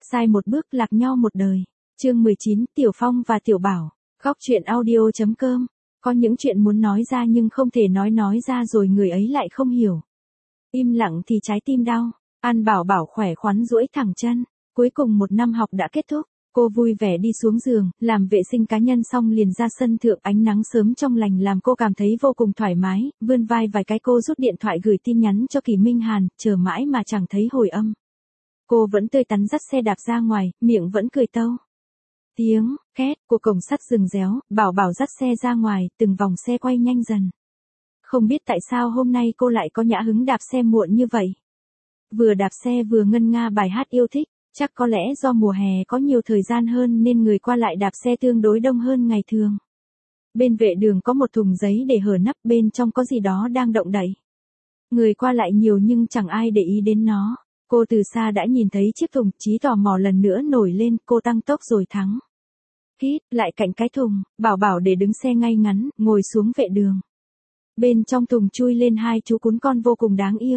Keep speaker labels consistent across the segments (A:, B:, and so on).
A: Sai một bước lạc nhau một đời. Chương 19, Tiểu Phong và Tiểu Bảo. Góc truyện audio.com. Có những chuyện muốn nói ra nhưng không thể nói ra rồi người ấy lại không hiểu. Im lặng thì trái tim đau. An Bảo Bảo khỏe khoắn duỗi thẳng chân. Cuối cùng một năm học đã kết thúc. Cô vui vẻ đi xuống giường, làm vệ sinh cá nhân xong liền ra sân thượng, ánh nắng sớm trong lành làm cô cảm thấy vô cùng thoải mái, vươn vai vài cái cô rút điện thoại gửi tin nhắn cho Kỳ Minh Hàn, chờ mãi mà chẳng thấy hồi âm. Cô vẫn tươi tắn dắt xe đạp ra ngoài, miệng vẫn cười tâu. Tiếng két của cổng sắt rừng réo, Bảo Bảo dắt xe ra ngoài, từng vòng xe quay nhanh dần. Không biết tại sao hôm nay cô lại có nhã hứng đạp xe muộn như vậy. Vừa đạp xe vừa ngân nga bài hát yêu thích. Chắc có lẽ do mùa hè có nhiều thời gian hơn nên người qua lại đạp xe tương đối đông hơn ngày thường. Bên vệ đường có một thùng giấy để hở nắp, bên trong có gì đó đang động đậy. Người qua lại nhiều nhưng chẳng ai để ý đến nó. Cô từ xa đã nhìn thấy chiếc thùng, trí tò mò lần nữa nổi lên, cô tăng tốc rồi thắng. Hít lại cạnh cái thùng, Bảo Bảo để đứng xe ngay ngắn, ngồi xuống vệ đường. Bên trong thùng chui lên hai chú cún con vô cùng đáng yêu.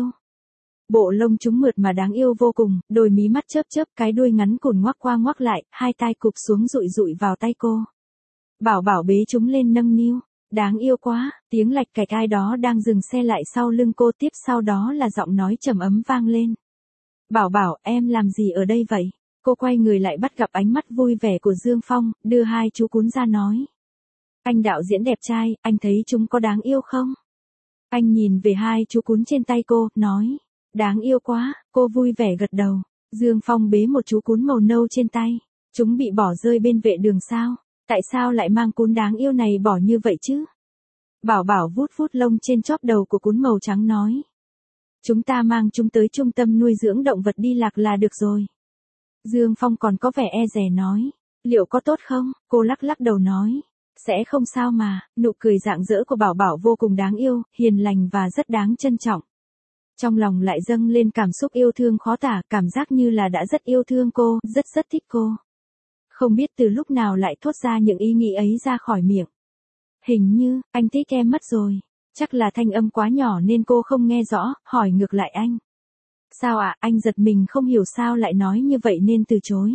A: Bộ lông chúng mượt mà đáng yêu vô cùng, đôi mí mắt chớp chớp, cái đuôi ngắn cùn ngoắc qua ngoắc lại, hai tai cụp xuống rụi rụi vào tay cô. Bảo Bảo bế chúng lên nâng niu, đáng yêu quá, tiếng lạch cạch ai đó đang dừng xe lại sau lưng cô, tiếp sau đó là giọng nói trầm ấm vang lên. Bảo Bảo, em làm gì ở đây vậy? Cô quay người lại bắt gặp ánh mắt vui vẻ của Dương Phong, đưa hai chú cún ra nói. Anh đạo diễn đẹp trai, anh thấy chúng có đáng yêu không? Anh nhìn về hai chú cún trên tay cô, nói. Đáng yêu quá, cô vui vẻ gật đầu. Dương Phong bế một chú cún màu nâu trên tay. Chúng bị bỏ rơi bên vệ đường sao? Tại sao lại mang cún đáng yêu này bỏ như vậy chứ? Bảo Bảo vuốt vuốt lông trên chóp đầu của cún màu trắng nói. Chúng ta mang chúng tới trung tâm nuôi dưỡng động vật đi lạc là được rồi. Dương Phong còn có vẻ e dè nói. Liệu có tốt không? Cô lắc lắc đầu nói. Sẽ không sao mà, nụ cười rạng rỡ của Bảo Bảo vô cùng đáng yêu, hiền lành và rất đáng trân trọng. Trong lòng lại dâng lên cảm xúc yêu thương khó tả, cảm giác như là đã rất yêu thương cô, rất thích cô. Không biết từ lúc nào lại thốt ra những ý nghĩ ấy ra khỏi miệng. Hình như, anh thích em mất rồi. Chắc là thanh âm quá nhỏ nên cô không nghe rõ, hỏi ngược lại anh. Sao ạ? Anh giật mình không hiểu sao lại nói như vậy nên từ chối.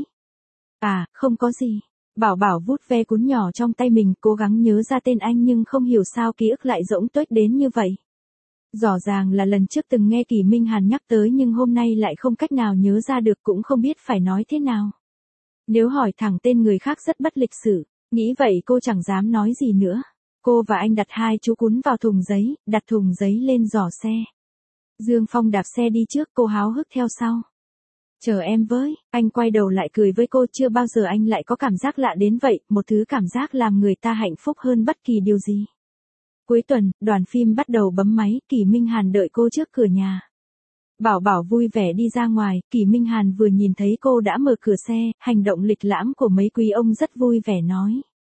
A: À, không có gì. Bảo Bảo vuốt ve cún nhỏ trong tay mình, cố gắng nhớ ra tên anh nhưng không hiểu sao ký ức lại rỗng tuếch đến như vậy. Rõ ràng là lần trước từng nghe Kỳ Minh Hàn nhắc tới nhưng hôm nay lại không cách nào nhớ ra được, cũng không biết phải nói thế nào. Nếu hỏi thẳng tên người khác rất bất lịch sự, nghĩ vậy cô chẳng dám nói gì nữa. Cô và anh đặt hai chú cún vào thùng giấy, đặt thùng giấy lên giỏ xe. Dương Phong đạp xe đi trước, cô háo hức theo sau. Chờ em với, anh quay đầu lại cười với cô, chưa bao giờ anh lại có cảm giác lạ đến vậy, một thứ cảm giác làm người ta hạnh phúc hơn bất kỳ điều gì. Cuối tuần, đoàn phim bắt đầu bấm máy, Kỳ Minh Hàn đợi cô trước cửa nhà. Bảo Bảo vui vẻ đi ra ngoài, Kỳ Minh Hàn vừa nhìn thấy cô đã mở cửa xe, hành động lịch lãm của mấy quý ông rất vui vẻ nói.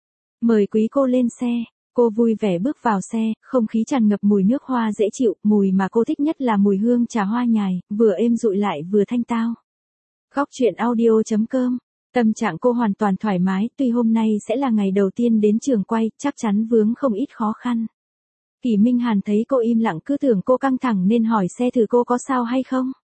A: Mời quý cô lên xe. Cô vui vẻ bước vào xe, không khí tràn ngập mùi nước hoa dễ chịu, mùi mà cô thích nhất là mùi hương trà hoa nhài, vừa êm dịu lại vừa thanh tao. Góc truyện audio.com. Tâm trạng cô hoàn toàn thoải mái, tuy hôm nay sẽ là ngày đầu tiên đến trường quay, chắc chắn vướng không ít khó khăn. Kỳ Minh Hàn thấy cô im lặng cứ tưởng cô căng thẳng nên hỏi xe thử cô có sao hay không.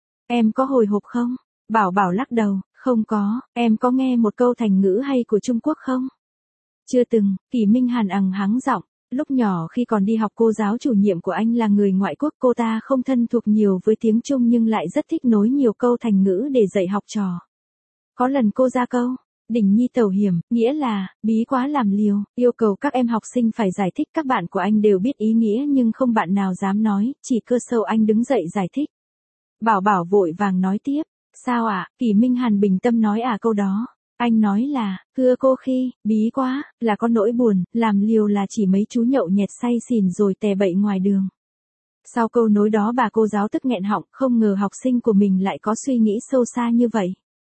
A: Em có hồi hộp không? Bảo Bảo lắc đầu, không có, em có nghe một câu thành ngữ hay của Trung Quốc không? Chưa từng, Kỳ Minh Hàn hắng giọng. Lúc nhỏ khi còn đi học cô giáo chủ nhiệm của anh là người ngoại quốc, cô ta không thân thuộc nhiều với tiếng Trung nhưng lại rất thích nối nhiều câu thành ngữ để dạy học trò. Có lần cô ra câu, đỉnh nhi tẩu hiểm, nghĩa là, bí quá làm liều, yêu cầu các em học sinh phải giải thích, các bạn của anh đều biết ý nghĩa nhưng không bạn nào dám nói, chỉ cơ sâu anh đứng dậy giải thích. Bảo Bảo vội vàng nói tiếp, sao ạ? Kỳ Minh Hàn bình tâm nói câu đó. Anh nói là, thưa cô khi, bí quá, là có nỗi buồn, làm liều là chỉ mấy chú nhậu nhẹt say xỉn rồi tè bậy ngoài đường. Sau câu nói đó bà cô giáo tức nghẹn họng, không ngờ học sinh của mình lại có suy nghĩ sâu xa như vậy.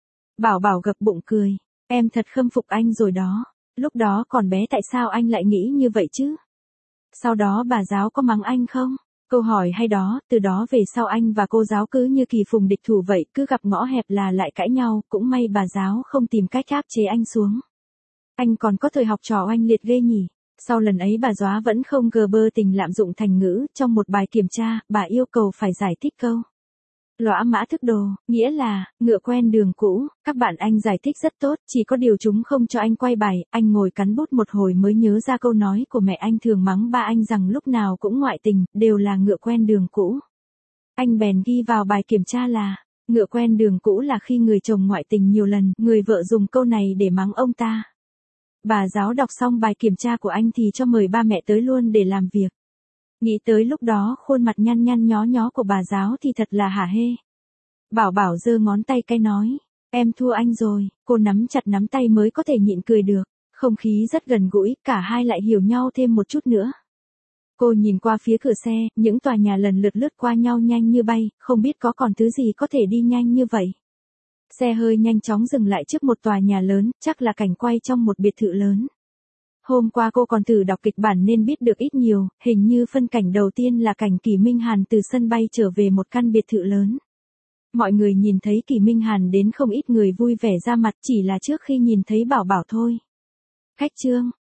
A: Bảo Bảo gập bụng cười, em thật khâm phục anh rồi đó, lúc đó còn bé tại sao anh lại nghĩ như vậy chứ? Sau đó bà giáo có mắng anh không? Câu hỏi hay đó, từ đó về sau anh và cô giáo cứ như kỳ phùng địch thủ vậy, cứ gặp ngõ hẹp là lại cãi nhau, cũng may bà giáo không tìm cách áp chế anh xuống. Anh còn có thời học trò oanh liệt ghê nhỉ. Sau lần ấy bà giáo vẫn không gờ bơ tình lạm dụng thành ngữ, trong một bài kiểm tra, bà yêu cầu phải giải thích câu. Lõa mã thức đồ, nghĩa là, ngựa quen đường cũ, các bạn anh giải thích rất tốt, chỉ có điều chúng không cho anh quay bài, anh ngồi cắn bút một hồi mới nhớ ra câu nói của mẹ anh thường mắng ba anh rằng lúc nào cũng ngoại tình, đều là ngựa quen đường cũ. Anh bèn ghi vào bài kiểm tra là, ngựa quen đường cũ là khi người chồng ngoại tình nhiều lần, người vợ dùng câu này để mắng ông ta. Bà giáo đọc xong bài kiểm tra của anh thì cho mời ba mẹ tới luôn để làm việc. Nghĩ tới lúc đó khuôn mặt nhăn nhăn nhó nhó của bà giáo thì thật là hả hê. Bảo Bảo giơ ngón tay cái nói, em thua anh rồi, cô nắm chặt nắm tay mới có thể nhịn cười được. Không khí rất gần gũi, cả hai lại hiểu nhau thêm một chút nữa. Cô nhìn qua phía cửa xe, những tòa nhà lần lượt lướt qua nhau nhanh như bay, không biết có còn thứ gì có thể đi nhanh như vậy. Xe hơi nhanh chóng dừng lại trước một tòa nhà lớn, chắc là cảnh quay trong một biệt thự lớn. Hôm qua cô còn thử đọc kịch bản nên biết được ít nhiều, hình như phân cảnh đầu tiên là cảnh Kỷ Minh Hàn từ sân bay trở về một căn biệt thự lớn. Mọi người nhìn thấy Kỷ Minh Hàn đến không ít người vui vẻ ra mặt, chỉ là trước khi nhìn thấy Bảo Bảo thôi. Khách trương,